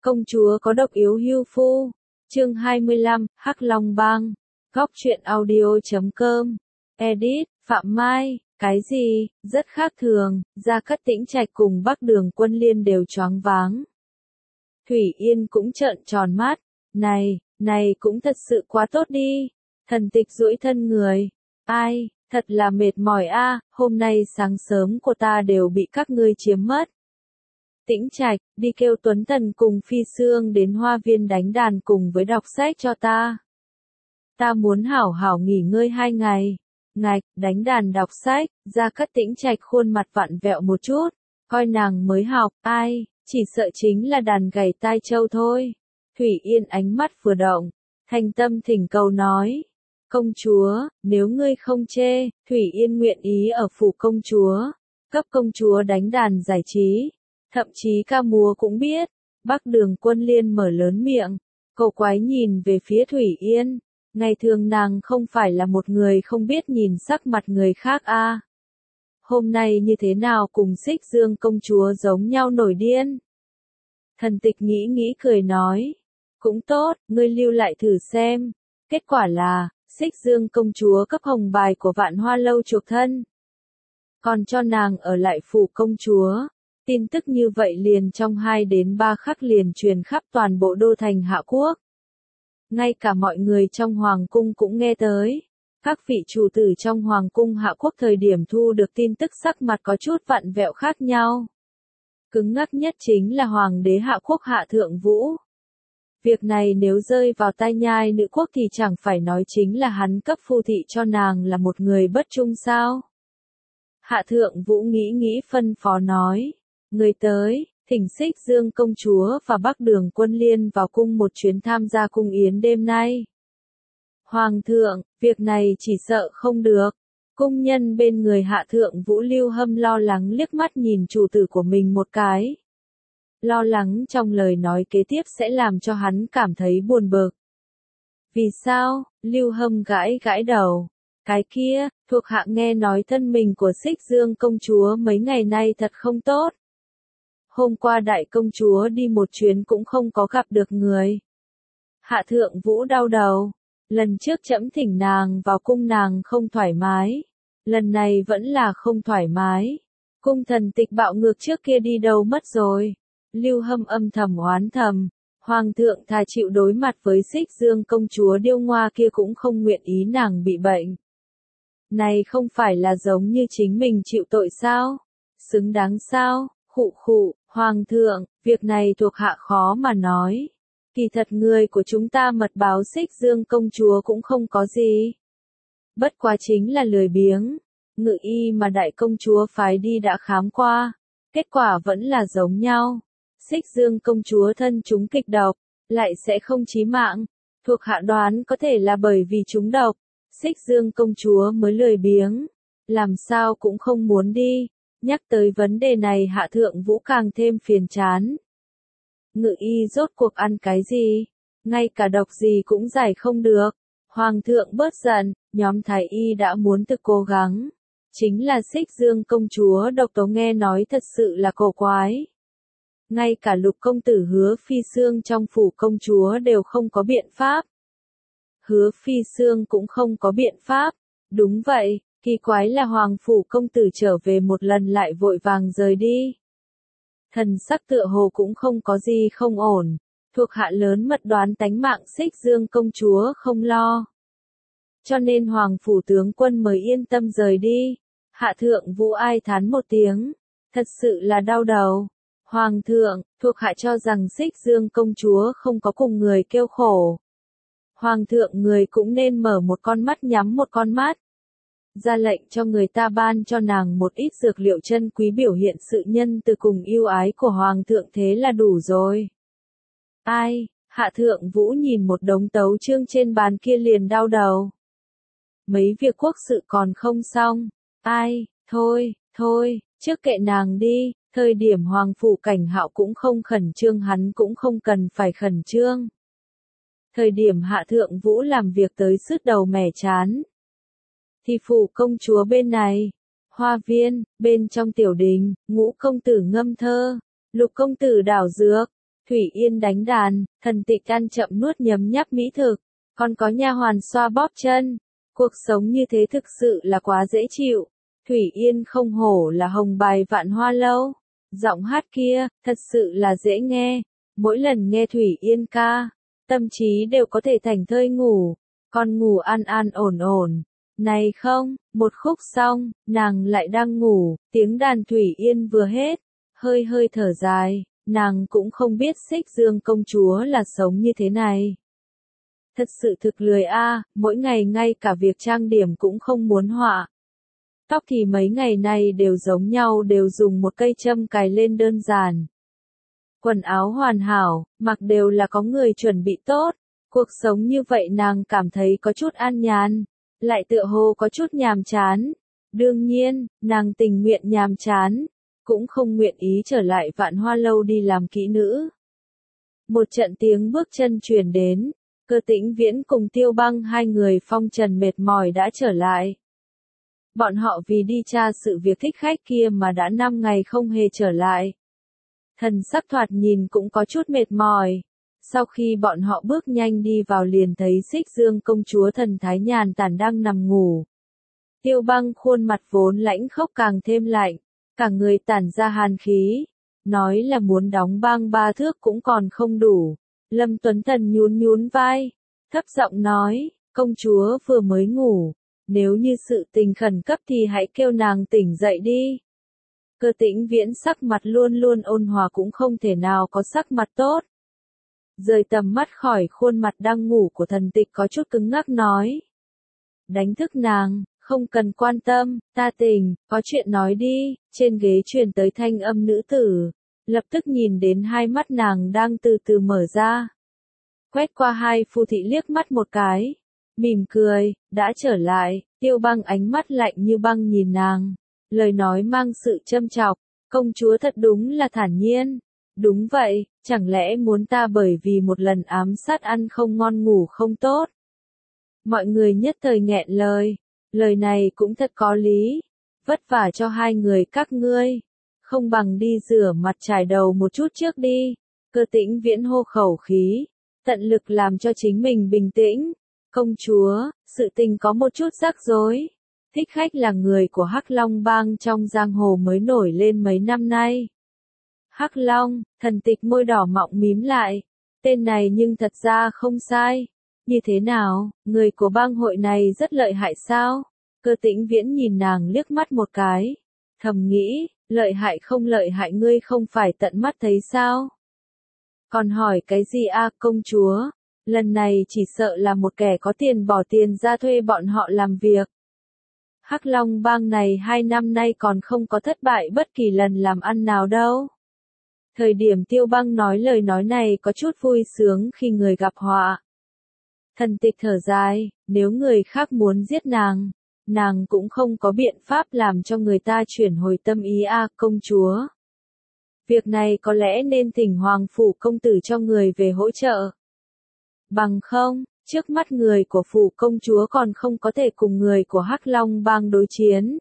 Công chúa có độc yếu hưu phu. Chương 25, Hắc Long Bang. Góc truyện audio.com. Edit, Phạm Mai. Cái gì? Rất khác thường. Gia Cát Tĩnh Trạch cùng Bắc Đường Quân Liên đều choáng váng. Thủy Yên cũng trợn tròn mắt. Này cũng thật sự quá tốt đi. Thần Tịch duỗi thân người. Ai, thật là mệt mỏi a, hôm nay sáng sớm của ta đều bị các ngươi chiếm mất. Tĩnh Trạch, đi kêu Tuấn Thần cùng Phi Sương đến hoa viên đánh đàn cùng với đọc sách cho ta. Ta muốn hảo hảo nghỉ ngơi 2 ngày. Ngạch, đánh đàn đọc sách, Gia Cát Tĩnh Trạch khuôn mặt vặn vẹo một chút, coi nàng mới học, ai, chỉ sợ chính là đàn gảy tai châu thôi. Thủy Yên ánh mắt vừa động, thành tâm thỉnh cầu nói. Công chúa, nếu ngươi không chê, Thủy Yên nguyện ý ở phủ công chúa, cấp công chúa đánh đàn giải trí, thậm chí ca múa cũng biết. Bắc Đường Quân Liên mở lớn miệng, cầu quái nhìn về phía Thủy Yên. Ngày thường nàng không phải là một người không biết nhìn sắc mặt người khác a. Hôm nay như thế nào cùng Xích Dương công chúa giống nhau nổi điên. Thần Tịch nghĩ cười nói, cũng tốt, ngươi lưu lại thử xem. Kết quả là, Xích Dương công chúa cấp hồng bài của Vạn Hoa lâu chuộc thân. Còn cho nàng ở lại phủ công chúa. Tin tức như vậy liền trong 2 đến 3 khắc liền truyền khắp toàn bộ đô thành Hạ Quốc. Ngay cả mọi người trong Hoàng cung cũng nghe tới. Các vị chủ tử trong Hoàng cung Hạ Quốc thời điểm thu được tin tức sắc mặt có chút vặn vẹo khác nhau. Cứng ngắc nhất chính là Hoàng đế Hạ Quốc Hạ Thượng Vũ. Việc này nếu rơi vào tai nhai nữ quốc thì chẳng phải nói chính là hắn cấp phu thị cho nàng là một người bất trung sao. Hạ Thượng Vũ nghĩ phân phó nói. Người tới, thỉnh Xích Dương công chúa và Bắc Đường Quân Liên vào cung một chuyến tham gia cung yến đêm nay. Hoàng thượng, việc này chỉ sợ không được. Cung nhân bên người Hạ Thượng Vũ Lưu Hâm lo lắng liếc mắt nhìn chủ tử của mình một cái. Lo lắng trong lời nói kế tiếp sẽ làm cho hắn cảm thấy buồn bực. Vì sao? Lưu Hâm gãi đầu. Cái kia, thuộc hạ nghe nói thân mình của Xích Dương công chúa mấy ngày nay thật không tốt. Hôm qua đại công chúa đi một chuyến cũng không có gặp được người. Hạ Thượng Vũ đau đầu. Lần trước trẫm thỉnh nàng vào cung nàng không thoải mái. Lần này vẫn là không thoải mái. Cung Thần Tịch bạo ngược trước kia đi đâu mất rồi. Lưu Hâm âm thầm oán thầm. Hoàng thượng thà chịu đối mặt với Xích Dương công chúa điêu ngoa kia cũng không nguyện ý nàng bị bệnh. Này không phải là giống như chính mình chịu tội sao? Xứng đáng sao? Khụ, Hoàng thượng, việc này thuộc hạ khó mà nói. Kỳ thật người của chúng ta mật báo Xích Dương công chúa cũng không có gì. Bất quá chính là lười biếng. Ngự y mà đại công chúa phái đi đã khám qua. Kết quả vẫn là giống nhau. Xích Dương công chúa thân chúng kịch độc, lại sẽ không chí mạng. Thuộc hạ đoán có thể là bởi vì chúng độc. Xích Dương công chúa mới lười biếng. Làm sao cũng không muốn đi. Nhắc tới vấn đề này Hạ Thượng Vũ càng thêm phiền chán. Ngự y rốt cuộc ăn cái gì? Ngay cả độc gì cũng giải không được. Hoàng thượng bớt giận, nhóm thái y đã muốn tự cố gắng. Chính là Xích Dương công chúa độc tố nghe nói thật sự là cổ quái. Ngay cả Lục công tử Hứa Phi Sương trong phủ công chúa đều không có biện pháp. Hứa Phi Sương cũng không có biện pháp. Đúng vậy. Kỳ quái là Hoàng phủ công tử trở về một lần lại vội vàng rời đi. Thần sắc tựa hồ cũng không có gì không ổn. Thuộc hạ lớn mật đoán tánh mạng Xích Dương công chúa không lo. Cho nên Hoàng phủ tướng quân mới yên tâm rời đi. Hạ Thượng Vũ ai thán một tiếng. Thật sự là đau đầu. Hoàng thượng, thuộc hạ cho rằng Xích Dương công chúa không có cùng người kêu khổ. Hoàng thượng người cũng nên mở một con mắt nhắm một con mắt. Ra lệnh cho người ta ban cho nàng một ít dược liệu chân quý biểu hiện sự nhân từ cùng yêu ái của Hoàng thượng thế là đủ rồi. Ai, Hạ Thượng Vũ nhìn một đống tấu chương trên bàn kia liền đau đầu. Mấy việc quốc sự còn không xong. Ai, thôi, trước kệ nàng đi, thời điểm Hoàng phủ Cảnh Hạo cũng không khẩn trương hắn cũng không cần phải khẩn trương. Thời điểm Hạ Thượng Vũ làm việc tới sứt đầu mẻ chán. Thì phủ công chúa bên này, hoa viên, bên trong tiểu đình, Ngũ công tử ngâm thơ, Lục công tử đảo dược, Thủy Yên đánh đàn, Thần Tịch ăn chậm nuốt nhấm nháp mỹ thực, còn có nha hoàn xoa bóp chân. Cuộc sống như thế thực sự là quá dễ chịu. Thủy Yên không hổ là hồng bài Vạn Hoa Lâu. Giọng hát kia, thật sự là dễ nghe. Mỗi lần nghe Thủy Yên ca, tâm trí đều có thể thảnh thơi ngủ, còn ngủ an an ổn ổn. Này không, một khúc xong, nàng lại đang ngủ, tiếng đàn Thủy Yên vừa hết, hơi hơi thở dài, nàng cũng không biết Xích Dương công chúa là sống như thế này. Thật sự thực lười a, mỗi ngày ngay cả việc trang điểm cũng không muốn họa. Tóc thì mấy ngày này đều giống nhau, đều dùng một cây châm cài lên đơn giản. Quần áo hoàn hảo, mặc đều là có người chuẩn bị tốt. Cuộc sống như vậy nàng cảm thấy có chút an nhàn, lại tựa hồ có chút nhàm chán. Đương nhiên, nàng tình nguyện nhàm chán, cũng không nguyện ý trở lại Vạn Hoa Lâu đi làm kỹ nữ. Một trận tiếng bước chân truyền đến, Cơ Tĩnh Viễn cùng Tiêu Băng hai người phong trần mệt mỏi đã trở lại. Bọn họ vì đi tra sự việc thích khách kia mà đã 5 ngày không hề trở lại. Thần sắc thoạt nhìn cũng có chút mệt mỏi. Sau khi bọn họ bước nhanh đi vào liền thấy Xích Dương công chúa thần thái nhàn tản đang nằm ngủ. Tiêu Băng khuôn mặt vốn lãnh khốc càng thêm lạnh, cả người tản ra hàn khí, nói là muốn đóng băng 3 thước cũng còn không đủ. Lâm Tuấn Thần nhún nhún vai, thấp giọng nói, công chúa vừa mới ngủ, nếu như sự tình khẩn cấp thì hãy kêu nàng tỉnh dậy đi. Cơ Tĩnh Viễn sắc mặt luôn luôn ôn hòa cũng không thể nào có sắc mặt tốt. Rời tầm mắt khỏi khuôn mặt đang ngủ của Thần Tịch có chút cứng ngắc nói. Đánh thức nàng, không cần quan tâm, ta tỉnh, có chuyện nói đi. Trên ghế truyền tới thanh âm nữ tử, lập tức nhìn đến hai mắt nàng đang từ từ mở ra. Quét qua hai phu thị liếc mắt một cái, mỉm cười, đã trở lại. Tiêu Băng ánh mắt lạnh như băng nhìn nàng, lời nói mang sự châm chọc, công chúa thật đúng là thản nhiên. Đúng vậy, chẳng lẽ muốn ta bởi vì một lần ám sát ăn không ngon ngủ không tốt? Mọi người nhất thời nghẹn lời, lời này cũng thật có lý, vất vả cho hai người các ngươi, không bằng đi rửa mặt chải đầu một chút trước đi. Cơ Tĩnh Viễn hô khẩu khí, tận lực làm cho chính mình bình tĩnh. Công chúa, sự tình có một chút rắc rối. Thích khách là người của Hắc Long bang trong giang hồ mới nổi lên mấy năm nay. Hắc Long, Thần Tịch môi đỏ mọng mím lại. Tên này nhưng thật ra không sai. Như thế nào, người của bang hội này rất lợi hại sao? Cơ Tĩnh Viễn nhìn nàng liếc mắt một cái. Thầm nghĩ, lợi hại không lợi hại ngươi không phải tận mắt thấy sao? Còn hỏi cái gì a công chúa? Lần này chỉ sợ là một kẻ có tiền bỏ tiền ra thuê bọn họ làm việc. Hắc Long bang này 2 năm nay còn không có thất bại bất kỳ lần làm ăn nào đâu. Thời điểm Tiêu Băng nói lời nói này có chút vui sướng khi người gặp họa. Thần Tịch thở dài, nếu người khác muốn giết nàng cũng không có biện pháp làm cho người ta chuyển hồi tâm ý a công chúa. Việc này có lẽ nên thỉnh Hoàng phủ công tử cho người về hỗ trợ. Bằng không, trước mắt người của phủ công chúa còn không có thể cùng người của Hắc Long bang đối chiến.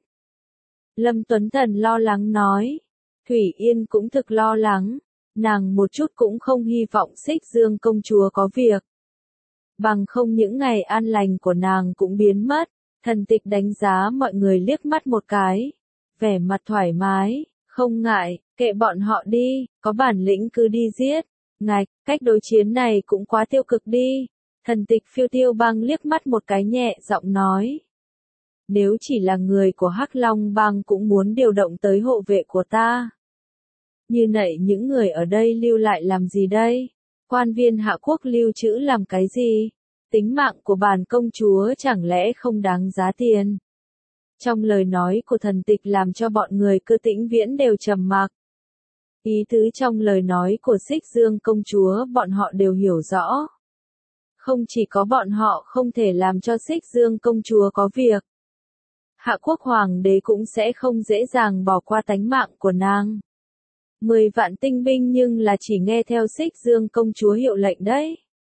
Lâm Tuấn Thần lo lắng nói. Thủy Yên cũng thực lo lắng, nàng một chút cũng không hy vọng Xích Dương công chúa có việc. Bằng không những ngày an lành của nàng cũng biến mất. Thần Tịch đánh giá mọi người liếc mắt một cái, vẻ mặt thoải mái, không ngại, kệ bọn họ đi, có bản lĩnh cứ đi giết. Ngạch, cách đối chiến này cũng quá tiêu cực đi. Thần Tịch phiêu Tiêu Băng liếc mắt một cái nhẹ giọng nói. Nếu chỉ là người của Hắc Long bang cũng muốn điều động tới hộ vệ của ta. Như nãy những người ở đây lưu lại làm gì đây? Quan viên hạ quốc lưu trữ làm cái gì? Tính mạng của bản công chúa chẳng lẽ không đáng giá tiền? Trong lời nói của Thần Tịch làm cho bọn người Cơ Tĩnh Viễn đều trầm mặc. Ý tứ trong lời nói của Xích Dương công chúa bọn họ đều hiểu rõ. Không chỉ có bọn họ không thể làm cho Xích Dương công chúa có việc. Hạ quốc hoàng đế cũng sẽ không dễ dàng bỏ qua tánh mạng của nàng. 10 vạn tinh binh nhưng là chỉ nghe theo Xích Dương công chúa hiệu lệnh đấy.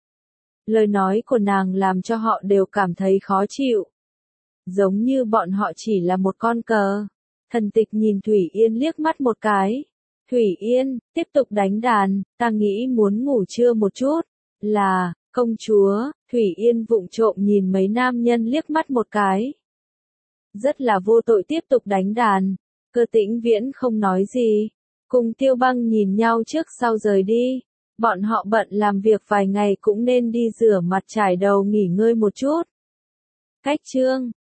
Lời nói của nàng làm cho họ đều cảm thấy khó chịu. Giống như bọn họ chỉ là một con cờ. Thần Tịch nhìn Thủy Yên liếc mắt một cái. Thủy Yên, tiếp tục đánh đàn, ta nghĩ muốn ngủ trưa một chút. Là, công chúa, Thủy Yên vụng trộm nhìn mấy nam nhân liếc mắt một cái. Rất là vô tội tiếp tục đánh đàn. Cơ Tĩnh Viễn không nói gì. Cùng Tiêu Băng nhìn nhau trước sau rời đi. Bọn họ bận làm việc vài ngày cũng nên đi rửa mặt trải đầu nghỉ ngơi một chút. Cách chương